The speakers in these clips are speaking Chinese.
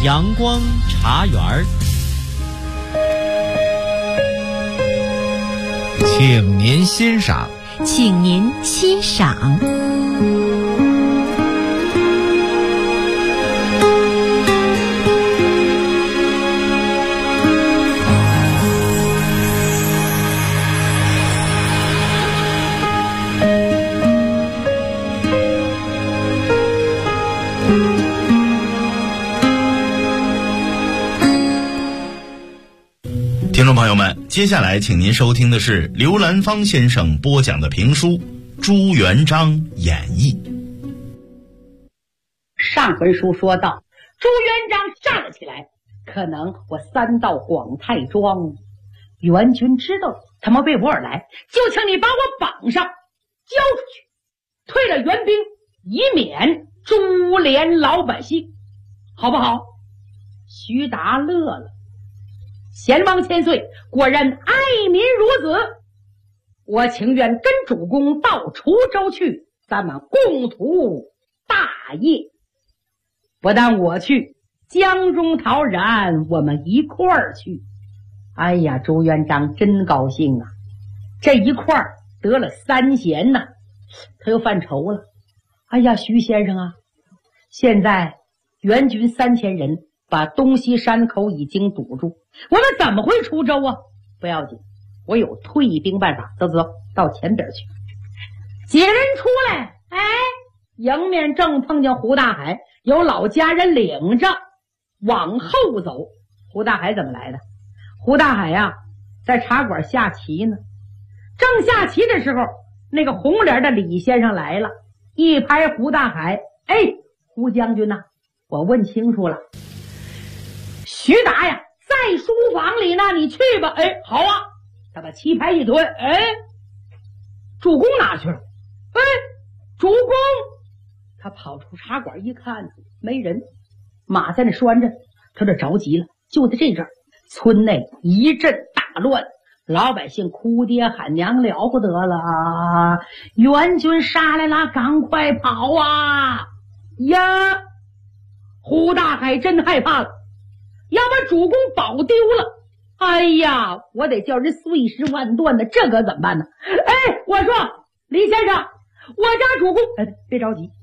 阳光茶园儿， 请您欣赏。 请您欣赏。 听众朋友们，接下来请您收听的是刘兰芳先生播讲的评书《朱元璋演义》。 上回书说到，朱元璋站了起来，可能我三到广泰庄，元军知道他们为我而来，就请你把我绑上，交出去，退了援兵，以免株连老百姓，好不好？徐达乐了。贤王千岁，果然爱民如子，我情愿跟主公到滁州去，咱们共图大业。不但我去，江中陶然我们一块儿去。哎呀，朱元璋真高兴啊，这一块儿得了3贤呐，他又犯愁了。哎呀，徐先生啊，现在援军3000人把东西山口已经堵住，我们怎么会出州啊？不要紧，我有退兵办法。走，到前边去。几个人出来，哎，迎面正碰见胡大海，有老家人领着往后走。胡大海怎么来的？胡大海呀，在茶馆下棋呢。正下棋的时候，那个红脸的李先生来了，一拍胡大海，哎，胡将军呐，我问清楚了，徐达呀在书房里呢，你去吧。哎，好啊。他把棋牌一蹲，哎，主公哪去了？哎，主公。他跑出茶馆一看，没人，马在那拴着，他这着急了。就在这阵儿，村内一阵大乱，老百姓哭爹喊娘，了不得了啊！援军杀来了，赶快跑啊！呀，胡大海真害怕了，要把主公保丢了。哎呀，我得叫人碎尸万段的，这可怎么办呢？哎，我说李先生，我家主公，哎，别着急。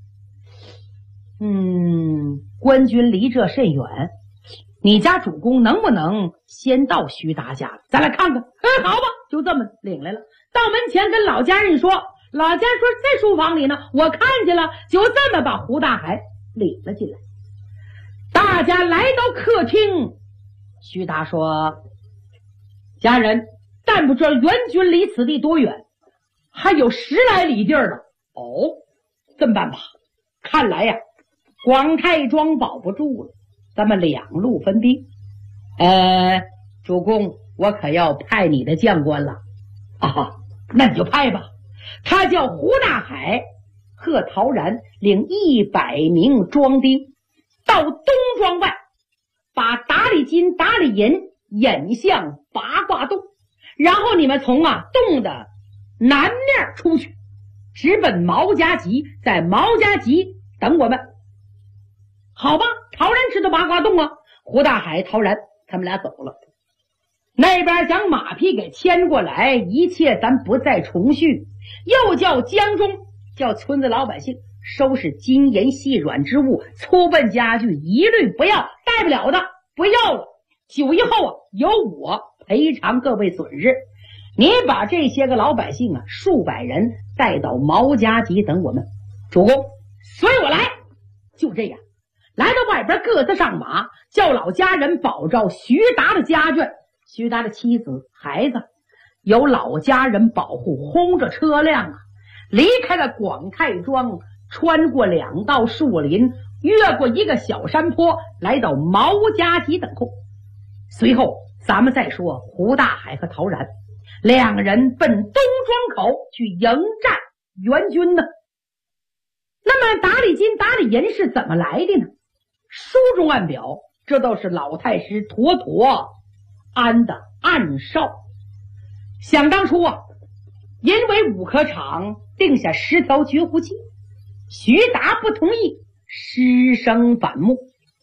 官军离这甚远，你家主公能不能先到徐达家？咱来看看。哎，好吧，就这么领来了。到门前跟老家人说，老家说在书房里呢，我看见了，就这么把胡大海领了进来。大家来到客厅，徐达说，家人，但不知道援军离此地多远，还有10来里地儿呢。哦，这么办吧，看来呀，广泰庄保不住了，咱们2路分兵。主公，我可要派你的将官了啊！那你就派吧。他叫胡大海，贺陶然领100名庄丁到东庄外，把打里金、打里银引向八卦洞，然后你们从洞的南面出去，直奔毛家集，在毛家集等我们。好吧，陶然知道八卦洞啊。胡大海、陶然他们俩走了，那边将马匹给牵过来，一切咱不再重叙。又叫江中，叫村子老百姓收拾金银细软之物，粗笨家具一律不要，带不了的不要了。9以后由我赔偿各位损失。你把这些个老百姓数百人带到毛家集等我们。主公，随我来。就这样，来到外边各自上马，叫老家人保照徐达的家眷，徐达的妻子孩子由老家人保护，轰着车辆离开了广泰庄，穿过2道树林，越过一个小山坡，来到毛家集等候。随后咱们再说胡大海和陶然2个人奔东庄口去迎战援军呢。那么打里金、打里银是怎么来的呢？书中暗表，这都是老太师妥妥安的暗哨。想当初因为武科场定下10条绝户计，徐达不同意，失声反目。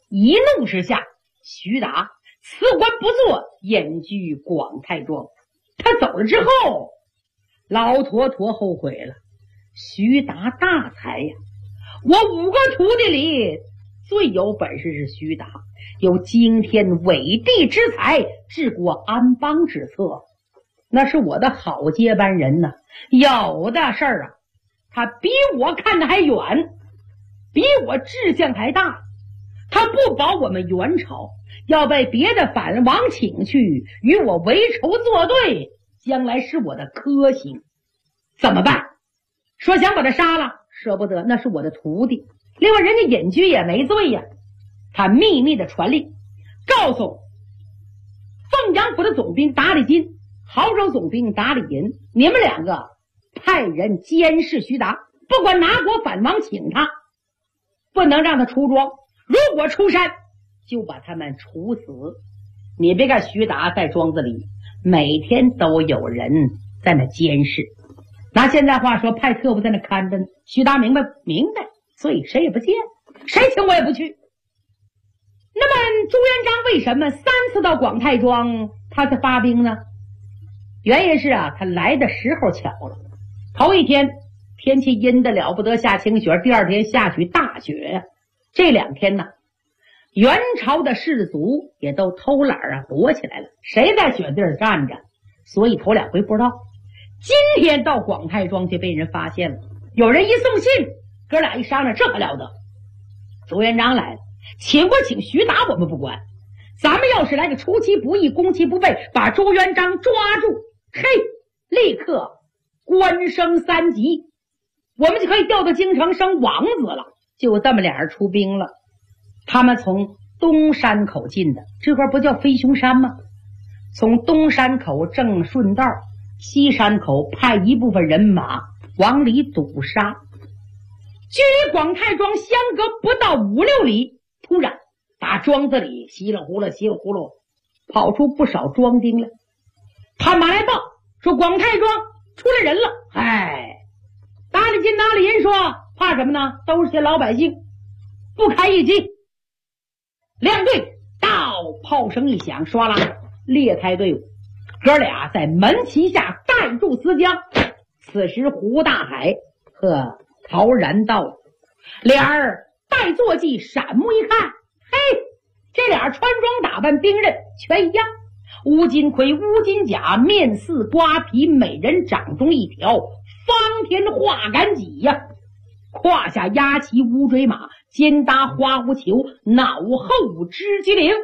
一怒之下，徐达辞官不做，隐居广泰庄。他走了之后，老坨坨后悔了。徐达大才呀，我5个徒弟里最有本事是徐达，有惊天伟地之才，治国安邦之策，那是我的好接班人呢。有的事儿啊，他比我看得还远，比我志向还大。他不保我们元朝，要被别的反王请去与我为仇作对，将来是我的克星。怎么办？说想把他杀了，舍不得，那是我的徒弟。另外人家隐居也没罪呀。他秘密的传令，告诉凤阳府的总兵达里金、濠州总兵达里银，你们2个派人监视徐达，不管哪国反王请他，不能让他出庄，如果出山就把他们处死。你别看徐达在庄子里每天都有人在那监视，拿现在话说，派特务在那看着呢。徐达明白，所以谁也不见，谁请我也不去。那么朱元璋为什么3次到广泰庄他才发兵呢？原因是啊，他来的时候巧了。头一天天气阴得了不得，下清雪，第2天下起大雪。这2天呢，元朝的士卒也都偷懒啊，躲起来了，谁在雪地儿站着，所以头2回不知道。今天到广泰庄就被人发现了，有人一送信，哥俩一商量，这可了得，朱元璋来了，请不请徐达我们不管，咱们要是来个出其不意攻其不备，把朱元璋抓住，嘿，立刻官升3级，我们就可以调到京城升王子了。就这么俩人出兵了。他们从东山口进的，这块不叫飞熊山吗？从东山口正顺道，西山口派一部分人马往里堵杀。距离广泰庄相隔不到5、6里，突然打庄子里稀里呼噜跑出不少庄丁来。探马来报说广泰庄出来人了。达里金、达里银说怕什么呢？都是些老百姓，不开一击。亮队到，炮声一响，唰啦，列开队伍，哥俩在门旗下带住思江。此时胡大海和陶然到了，俩人带坐骑，闪目一看，嘿，这俩穿装打扮兵刃全一样，乌金盔、乌金甲，面似瓜皮，每人掌中一条方天画杆戟呀，胯下压骑乌骓马，肩搭花狐裘，脑后织机灵。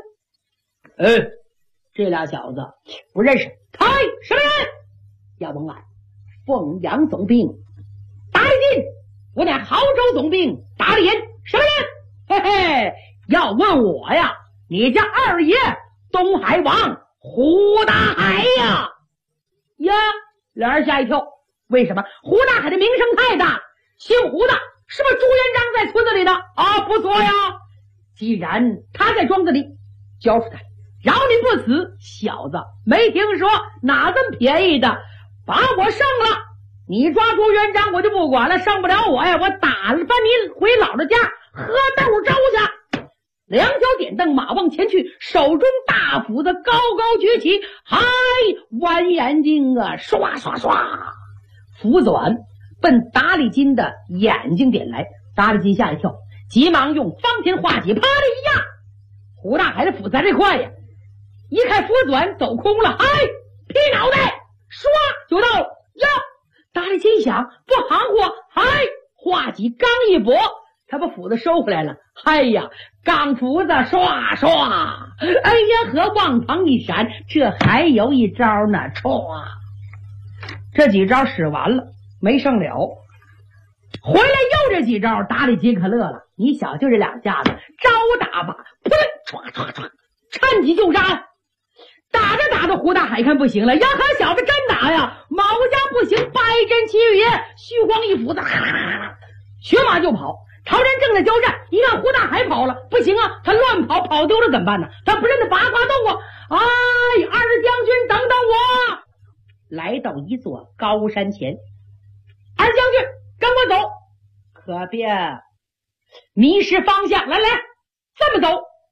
这俩小子不认识。开，什么人？要问俺凤阳总兵达里金，我乃濠州总兵达里银。什么人？要问我呀，你家二爷东海王胡大海呀。俩人吓一跳。为什么？胡大海的名声太大，姓胡的是不是朱元璋在村子里的啊？不错呀。既然他在庄子里，交出他，饶你不死。小子没听说哪这么便宜的，把我胜了，你抓朱元璋我就不管了，胜不了我呀，我打了把你回姥姥家喝豆粥去。2脚点蹬，马往前去，手中大斧子高高举起，弯眼睛啊，刷刷刷，斧子短奔达里金的眼睛点来。达里金吓一跳，急忙用方天画戟啪的一压。胡大海的斧子这块呀，一看斧子短走空了，劈脑袋，唰就到了呀！达里金想不含糊，画戟刚一拨，他把斧子收回来了。钢斧子唰唰，和往旁一闪，这还有一招呢，唰！这几招使完了，没剩了。回来又这几招，达里金可乐了。你小就这2下子，招打吧，噗，唰唰唰，趁机就杀。打着胡大海看不行了，和小子真打呀，毛家不行，败阵齐语，虚晃一斧子，学马就跑。朝人正在交战，一看胡大海跑了，不行啊，他乱跑，跑丢了怎么办呢？他不认得八卦洞啊！二将军等等我！来到一座高山前，二将军跟我走，可别迷失方向。来，这么走，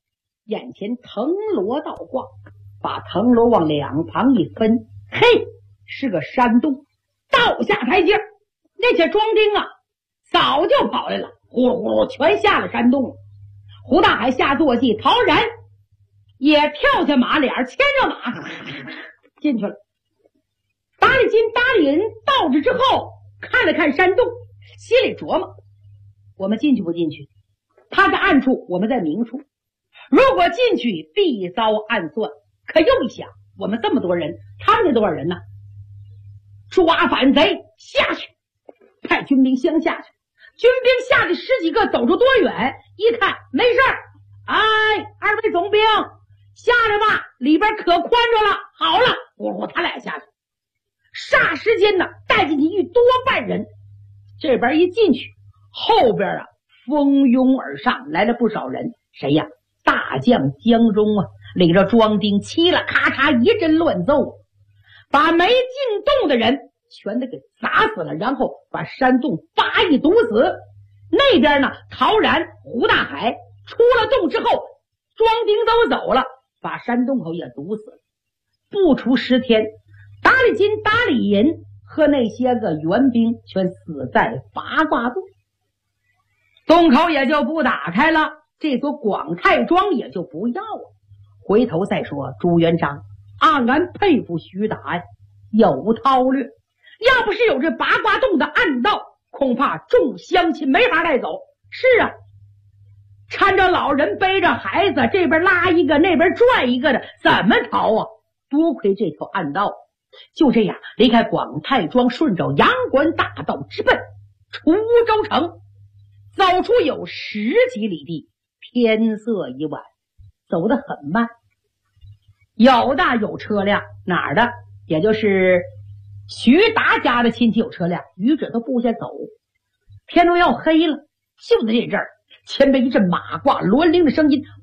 眼前藤萝倒挂，把藤萝往两旁一分，嘿，是个山洞。倒下台阶，那些庄丁啊早就跑来了，呼噜呼噜全下了山洞了。胡大海下坐骑，陶然也跳下马脸，牵着马进去了。达里金、达里人到这之后，看了看山洞，心里琢磨：我们进去不进去？他在暗处，我们在明处。如果进去，必遭暗算。可又一想，我们这么多人，他们那多少人呢？抓反贼下去，派军兵相下去。军兵下去10几个，走出多远？一看没事儿，哎，二位总兵下来吧，里边可宽着了。好了，我他俩下去，霎时间呢，带进去一多半人。这边一进去，后边啊蜂拥而上来了不少人。谁呀？大将江中啊，领着庄丁嘁啦咔嚓一阵乱揍，把没进洞的人全都给砸死了，然后把山洞叭一堵死。那边呢，陶然、胡大海出了洞之后，庄丁都走了，把山洞口也堵死了。不出10天，达里金、达里银和那些个援兵全死在八卦洞，洞口也就不打开了，这座广泰庄也就不要了。回头再说，朱元璋暗暗佩服徐达呀，有韬略。要不是有这八卦洞的暗道，恐怕众乡亲没法带走。是啊，搀着老人背着孩子，这边拉一个那边拽一个的，怎么逃啊？多亏这条暗道。就这样离开广泰庄，顺着阳关大道直奔滁州城，走出有10几里地，天色已晚，走得很慢。有的有车辆，哪儿的？也就是徐达家的亲戚有车辆，余者都部下走。天都要黑了，就在这阵儿，前边一阵马褂銮铃的声音，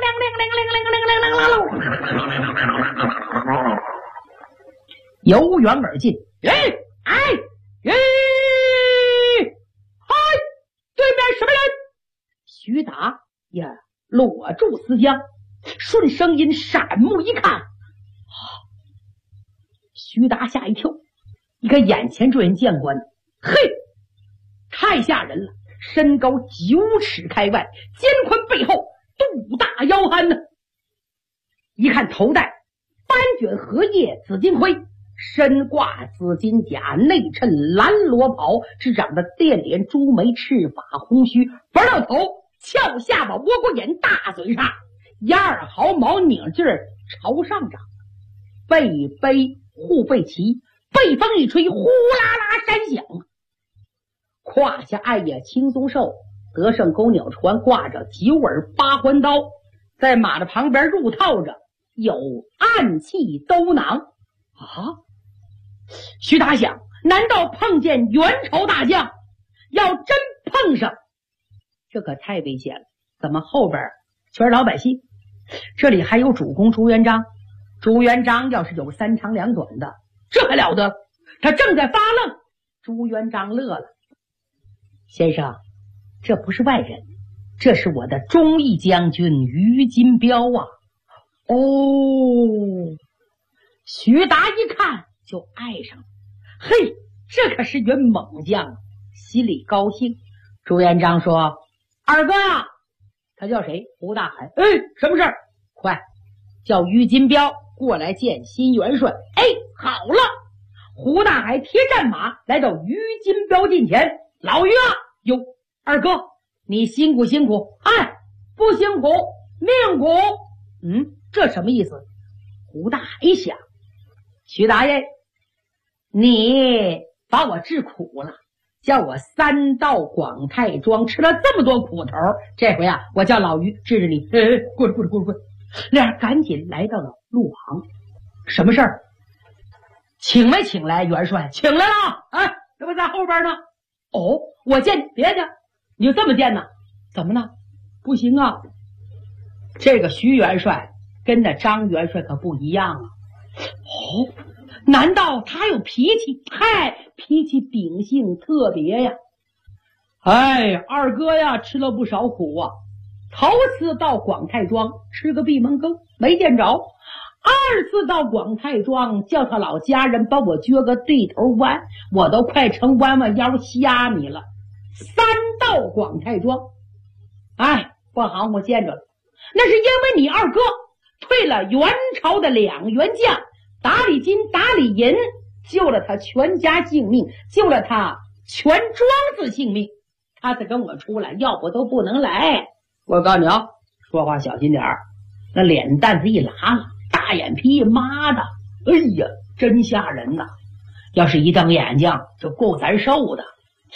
由远而近。哎哎哎！嗨，对面什么人？徐达也裸住丝缰，顺声音闪目一看，徐达吓一跳，一个眼前这人见官，嘿，太吓人了，身高9尺开外，肩宽背厚，肚大腰憨呢。一看头戴斑卷荷叶紫金盔，身挂紫金甲，内衬蓝罗袍，只长得电脸朱眉，赤发红须，白料头，翘下巴，窝瓜眼，大嘴叉，2毫毛拧劲儿朝上长，背背护背旗，背风一吹，呼啦啦山响。胯下爱也青松兽，得胜钩鸟船，挂着9耳8环刀，在马的旁边入套着有暗器兜囊啊！徐达想，难道碰见元朝大将？要真碰上，这可太危险了。怎么后边全是老百姓？这里还有主公朱元璋。朱元璋要是有3长2短的，这还了得？他正在发愣，朱元璋乐了。先生，这不是外人，这是我的忠义将军于金彪啊。哦，徐达一看就爱上了，嘿，这可是员猛将，心里高兴。朱元璋说：“二哥呀！”他叫谁？胡大海。哎，什么事儿？快叫于金彪过来见新元帅。哎，好了。胡大海贴战马来到于金彪近前。老于啊，哟，二哥，你辛苦辛苦。哎，不辛苦，命苦。这什么意思？胡大海想，徐大爷，你把我治苦了，叫我3到广泰庄吃了这么多苦头，这回啊，我叫老于治治你。滚！俩人赶紧来到了路旁。什么事儿？请没请来元帅？请来了。哎，这不在后边呢。哦，我见你，别介，你就这么见呢？怎么呢？不行啊，这个徐元帅跟那张元帅可不一样啊。哦，难道他有脾气？嗨，脾气秉性特别呀。哎，二哥呀，吃了不少苦啊。 头次到广泰庄吃个闭门羹没见着，二次到广泰庄叫他老家人帮我撅个对头弯，我都快成弯弯腰虾米了。三到广泰庄，哎，不好，我见着了，那是因为你二哥退了元朝的2员将打李金、打李银，救了他全家性命，救了他全庄子性命，他才跟我出来，要不都不能来。我告诉你啊，说话小心点儿，那脸蛋子一拉了，大眼皮，妈的，哎呀，真吓人呐！要是一瞪眼睛，就够咱受的。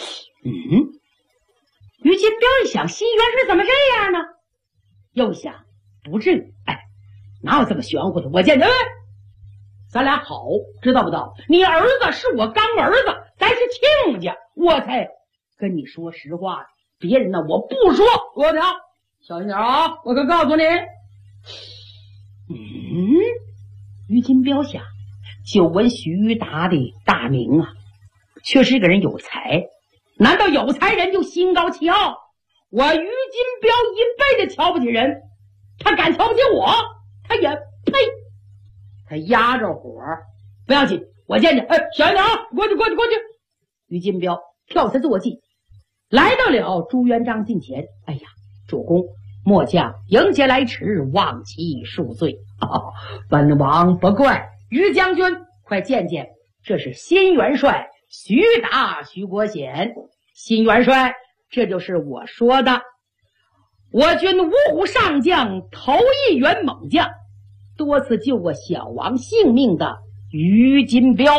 于金彪一想，西元是怎么这样呢？又想，不至于，哎，哪有这么玄乎的？我见着，咱俩好，知道不知道？你儿子是我干儿子，咱是亲家，我才跟你说实话的。别人呢，我不说。我讲，小心点啊！我可告诉你。于金彪想，久闻徐达的大名啊，确实个人有才。难道有才人就心高气傲？我于金彪一辈子瞧不起人，他敢瞧不起我，他也呸！他压着火，不要紧，我见见。哎，小心点啊！过去。于金彪跳下坐骑，来到了朱元璋近前。哎呀，主公，末将迎接来迟，望其恕罪。本王不怪。于将军，快见见，这是新元帅徐达，徐国显。新元帅，这就是我说的我军五虎上将头一员猛将，多次救过小王性命的于金彪。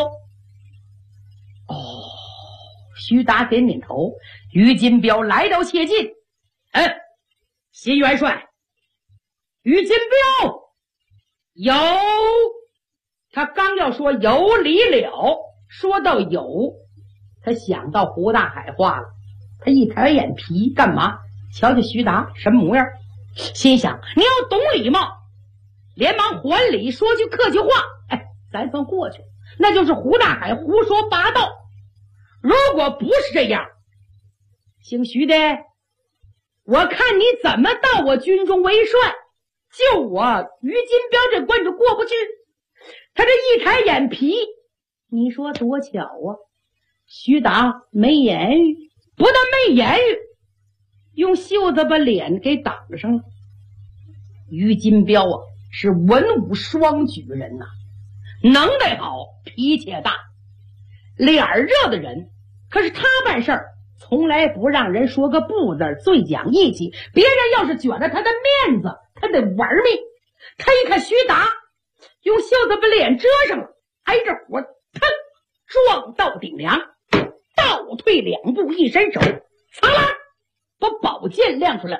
徐达点点头。于金彪来到切近，新元帅，于金彪有，他刚要说有理了，说到有，他想到胡大海话了，他一抬眼皮，干嘛？瞧瞧徐达什么模样，心想你要懂礼貌，连忙还礼，说句客气话，咱算过去，那就是胡大海胡说八道。如果不是这样，姓徐的，我看你怎么到我军中为帅，就我于金彪这关就过不去。他这一抬眼皮，你说多巧啊！徐达没言语，不但没言语，用袖子把脸给挡上了。于金彪啊，是文武双举人呐，能耐好，脾气也大，脸热的人。可是他办事儿从来不让人说个不字，最讲义气。别人要是卷了他的面子，他得玩命。他一看徐达用袖子把脸遮上了，挨着火，腾撞到顶梁，倒退2步，一伸手，苍啦，把宝剑亮出来。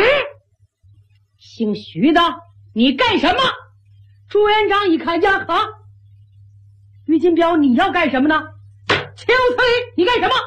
姓徐的，你干什么？朱元璋一看呀，于金彪，你要干什么呢？邱崔，你干什么？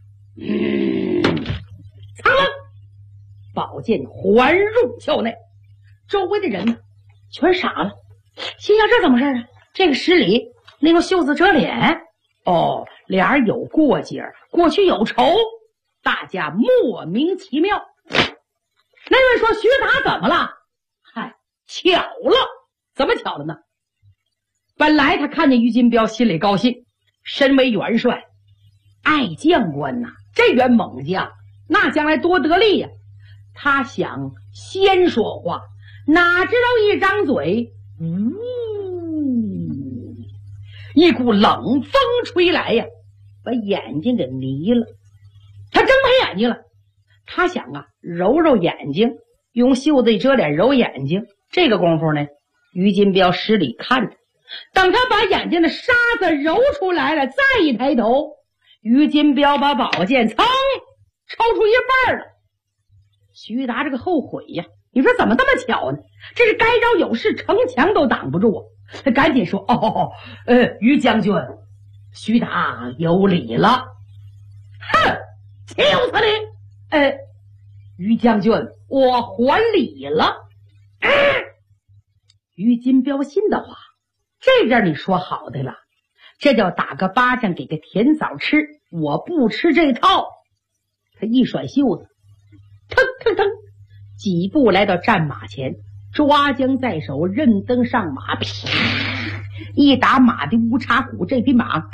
苍楞，宝剑环入鞘内。周围的人呢，全傻了，心想这怎么事啊？这个施礼，那用袖子遮脸，俩人有过节，过去有仇，大家莫名其妙。那位说徐达怎么了？巧了，怎么巧了呢？本来他看见于金彪心里高兴，身为元帅，爱将官呐，这员猛将那将来多得力呀。他想先说话，哪知道一张嘴，一股冷风吹来呀，把眼睛给迷了。他睁开眼睛了，他想啊，揉揉眼睛，用袖子一遮脸揉眼睛。这个功夫呢，于金彪施礼看着，等他把眼睛的沙子揉出来了，再一抬头，于金彪把宝剑噌抽出一半了。徐达这个后悔呀，你说怎么这么巧呢？这是该招有事，城墙都挡不住啊！他赶紧说：“于将军，徐达有礼了。”哼，岂有此理！于将军，我还礼了。于金彪心的话，这阵你说好的了，这叫打个巴掌给个甜枣吃，我不吃这套。他一甩袖子，腾腾腾， 几步来到战马前，抓缰在手，任登上马，啪一打马的乌叉鼓，这匹马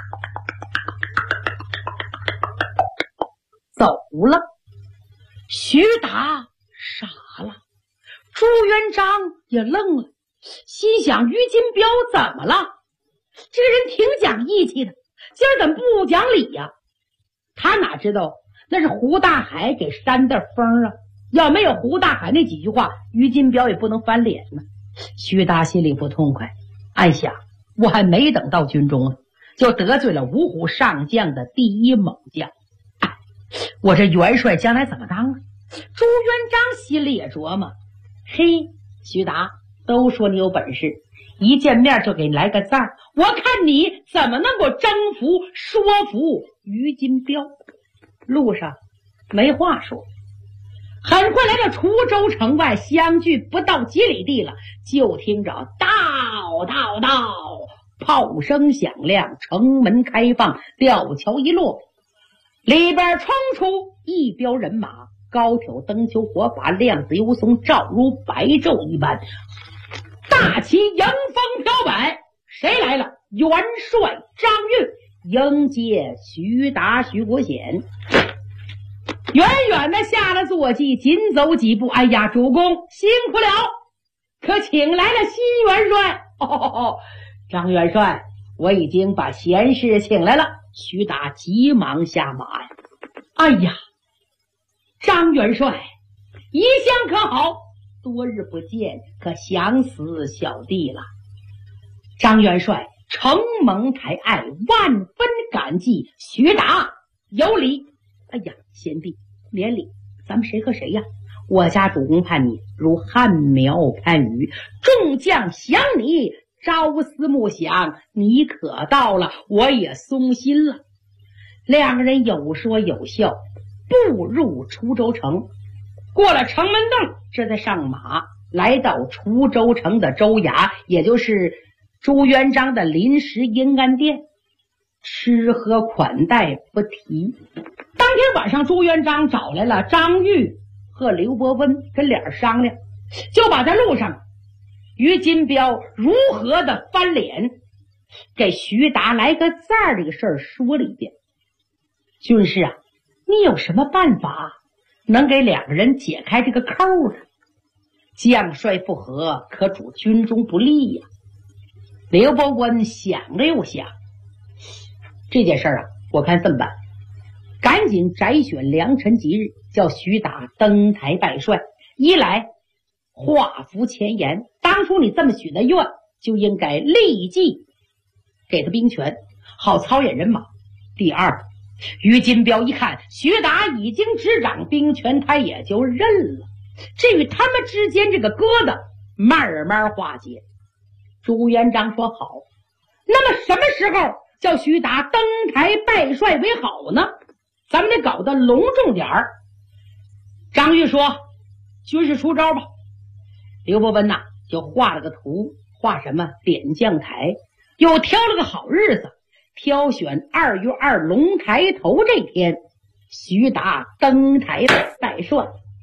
走了。徐达傻了，朱元璋也愣了，心想于金彪怎么了？这个人挺讲义气的，今儿怎么不讲理呀？他哪知道那是胡大海给扇的风啊！要没有胡大海那几句话，于金彪也不能翻脸呢。徐达心里不痛快，暗想我还没等到军中呢，就得罪了五虎上将的第一猛将。我这元帅将来怎么当啊？朱元璋心里也琢磨，嘿，徐达，都说你有本事，一见面就给你来个赞儿，我看你怎么能够征服说服于金彪。路上没话说，很快来到滁州城外，相距不到几里地了，就听着到炮声响亮，城门开放，吊桥一落，里边冲出一彪人马，高挑灯球火把，亮子游松，照如白昼一般，大旗迎风飘摆。谁来了？元帅张玉迎接徐达、徐国显。远远的下了坐骑，紧走几步，哎呀，主公辛苦了，可请来了新元帅。张元帅，我已经把贤士请来了。徐达急忙下马呀。哎呀，张元帅，一向可好？多日不见，可想死小弟了。张元帅承蒙抬爱，万分感激。徐达有礼。哎呀，贤弟免礼，咱们谁和谁呀？我家主公盼你如旱苗盼雨，众将想你朝思暮想，你可到了，我也松心了。两个人有说有笑，步入滁州城，过了城门洞，这才上马，来到滁州城的州衙，也就是朱元璋的临时阴安殿。吃喝款待不提。当天晚上，朱元璋找来了张玉和刘伯温，跟俩人商量，就把在路上于金彪如何的翻脸，给徐达来个赞儿这个事儿说了一遍。军师啊，你有什么办法能给两个人解开这个扣呢？将帅不和，可主军中不利呀。刘伯温想了又想，这件事儿啊，我看这么办，赶紧摘选良辰吉日，叫徐达登台拜帅。一来画符前言，当初你这么许的愿，就应该立即给他兵权，好操演人马。第二，于金彪一看徐达已经执掌兵权，他也就认了。至于他们之间这个疙瘩，慢慢化解。朱元璋说好，那么什么时候叫徐达登台拜帅为好呢？咱们得搞得隆重点儿。张玉说，军师出招吧。刘伯温呐，就画了个图，画什么点将台，又挑了个好日子，挑选2月2龙抬头这天，徐达登台拜帅。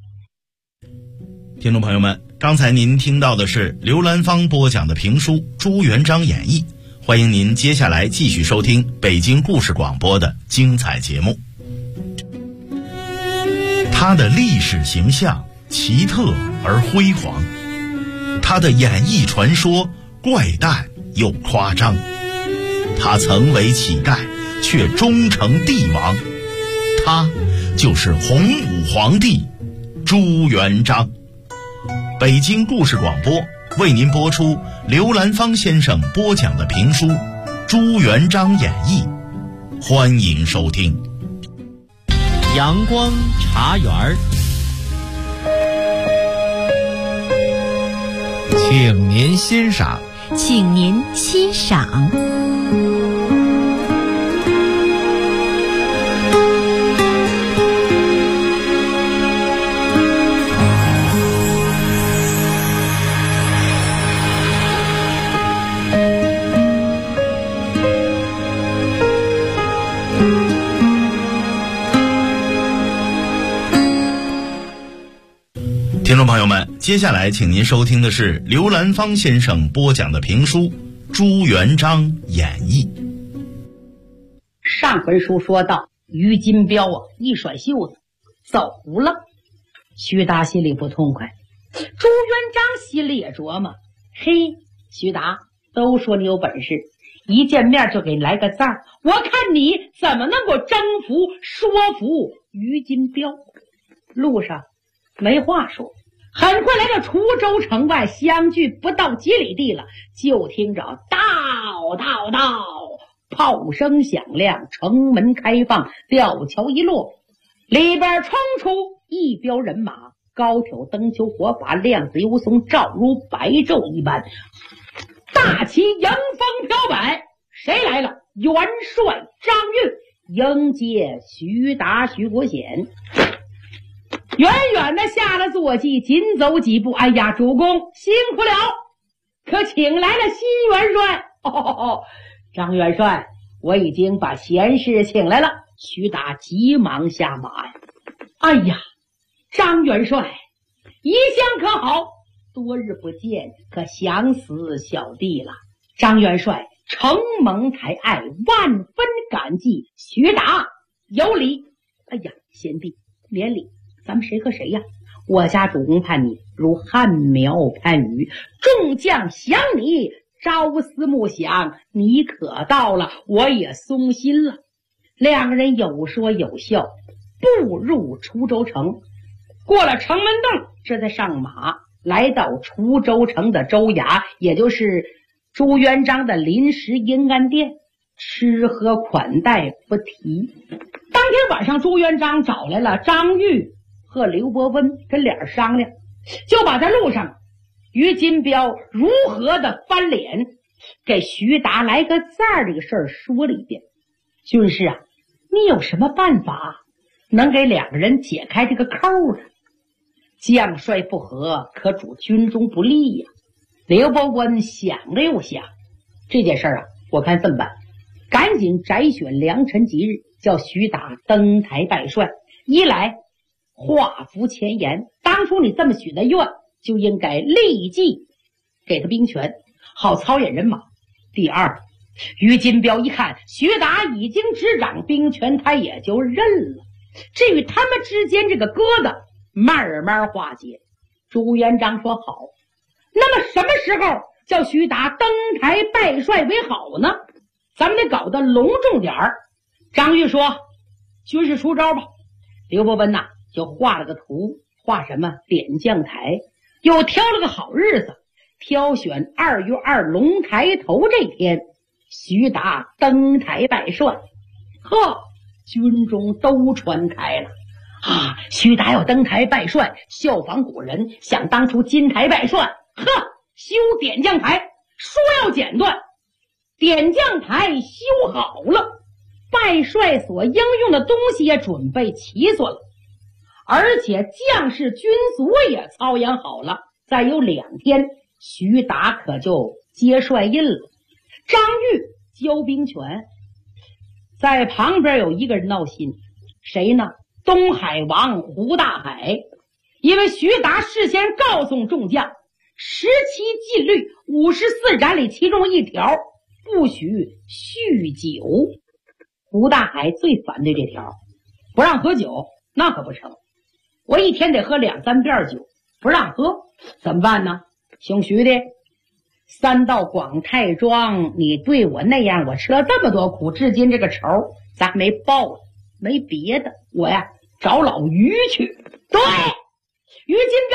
听众朋友们，刚才您听到的是刘兰芳播讲的评书《朱元璋演义》，欢迎您接下来继续收听北京故事广播的精彩节目。他的历史形象奇特而辉煌，他的演艺传说怪诞又夸张，他曾为乞丐却终成帝王，他就是洪武皇帝朱元璋。北京故事广播为您播出刘兰芳先生播讲的评书《朱元璋演义》，欢迎收听。 阳光茶园， 请您欣赏。 请您欣赏。 听众朋友们，接下来请您收听的是刘兰芳先生播讲的评书《朱元璋演义》。 上回书说到，于金彪一甩袖子走了，徐达心里不痛快，朱元璋心里也琢磨，嘿，徐达，都说你有本事，一见面就给你来个赞儿，我看你怎么能够征服说服于金彪。路上没话说，很快来到滁州城外，相距不到几里地了，就听着到炮声响亮，城门开放，吊桥一落，里边冲出一彪人马，高挑灯球火把，亮紫油松，照如白昼一般，大旗迎风飘摆。谁来了？元帅张玉迎接徐达、徐国显。远远的下了坐骑，紧走几步，哎呀，主公辛苦了，可请来了新元帅。张元帅，我已经把贤士请来了。徐达急忙下马呀。哎呀，张元帅，一向可好？多日不见，可想死小弟了。张元帅承蒙抬爱，万分感激。徐达有礼。哎呀，贤弟免礼，咱们谁和谁呀？我家主公盼你如旱苗盼雨，众将想你朝思暮想，你可到了，我也松心了。两个人有说有笑，步入滁州城，过了城门洞，这才上马，来到滁州城的州衙，也就是朱元璋的临时阴安殿。吃喝款待不提。当天晚上，朱元璋找来了张玉和刘伯温，跟俩商量，就把在路上于金彪如何的翻脸，给徐达来个赞儿这个事儿说了一遍。军师啊，你有什么办法能给两个人解开这个扣呢？将帅不和，可主军中不利呀。刘伯温想了又想，这件事儿啊，我看这么办，赶紧摘选良辰吉日，叫徐达登台拜帅。一来画符前言，当初你这么许的愿，就应该立即给他兵权，好操演人马。第二，于金彪一看徐达已经执掌兵权，他也就认了。至于他们之间这个疙瘩，慢慢化解。朱元璋说好。那么什么时候叫徐达登台拜帅为好呢？咱们得搞得隆重点儿。张玉说，军师出招吧。刘伯温呐，就画了个图，画什么点将台，又挑了个好日子，挑选2月2龙抬头这天，徐达登台拜帅。呵，军中都传开了啊！徐达要登台拜帅，效仿古人，想当初金台拜帅，呵，修点将台，说要剪断，点将台修好了，拜帅所应用的东西也准备齐全了，而且将士军卒也操演好了。再有2天，徐达可就接帅印了。张玉交兵权，在旁边有一个人闹心，谁呢？东海王胡大海。因为徐达事先告诉众将，17禁律54斩里其中一条，不许酗酒。胡大海最反对这条，不让喝酒，那可不成。我一天得喝2、3遍酒，不让喝怎么办呢？姓徐的，3到广泰庄，你对我那样，我吃了这么多苦，至今这个仇咱没报了，没别的，我呀找老于去。对，于金